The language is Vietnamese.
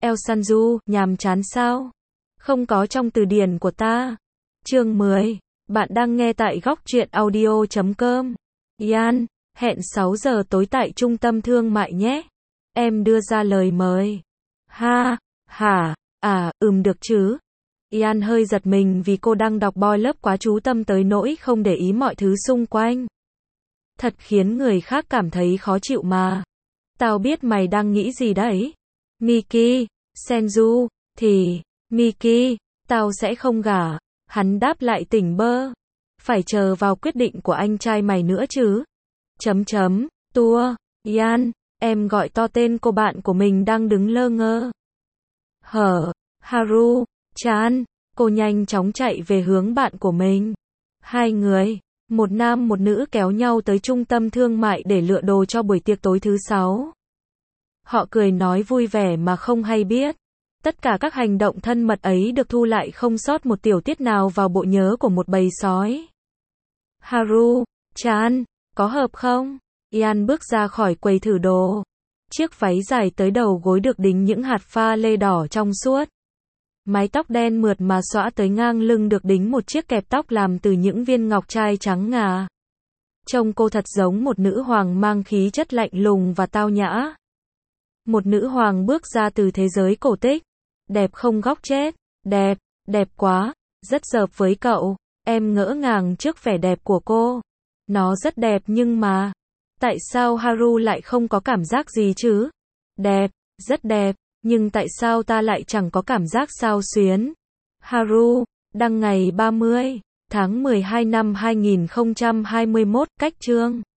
Sanju, nhàm chán sao? Không có trong từ điển của ta. Chương 10. Bạn đang nghe tại góc truyện audio.com. Ian, hẹn 6 giờ tối tại trung tâm thương mại nhé. Em đưa ra lời mời. Ha, hả, được chứ. Ian hơi giật mình vì cô đang đọc boy lớp quá chú tâm tới nỗi không để ý mọi thứ xung quanh. Thật khiến người khác cảm thấy khó chịu mà. Tao biết mày đang nghĩ gì đấy. Miki, Senju, thì, Miki, tao sẽ không gả. Hắn đáp lại tỉnh bơ. Phải chờ vào quyết định của anh trai mày nữa chứ. Tua, Ian, em gọi to tên cô bạn của mình đang đứng lơ ngơ. Haru, Chan, cô nhanh chóng chạy về hướng bạn của mình. Hai người, một nam một nữ kéo nhau tới trung tâm thương mại để lựa đồ cho buổi tiệc tối thứ 6. Họ cười nói vui vẻ mà không hay biết. Tất cả các hành động thân mật ấy được thu lại không sót một tiểu tiết nào vào bộ nhớ của một bầy sói. Haru, Chan, có hợp không? Ian bước ra khỏi quầy thử đồ. Chiếc váy dài tới đầu gối được đính những hạt pha lê đỏ trong suốt. Mái tóc đen mượt mà xõa tới ngang lưng được đính một chiếc kẹp tóc làm từ những viên ngọc trai trắng ngà. Trông cô thật giống một nữ hoàng mang khí chất lạnh lùng và tao nhã. Một nữ hoàng bước ra từ thế giới cổ tích. Đẹp không góc chết. Đẹp quá. Rất hợp với cậu. Em ngỡ ngàng trước vẻ đẹp của cô. Nó rất đẹp nhưng mà. Tại sao Haru lại không có cảm giác gì chứ? Đẹp, rất đẹp. Nhưng tại sao ta lại chẳng có cảm giác xao xuyến? Haru, đăng ngày 30 tháng 12 năm 2021, cách chương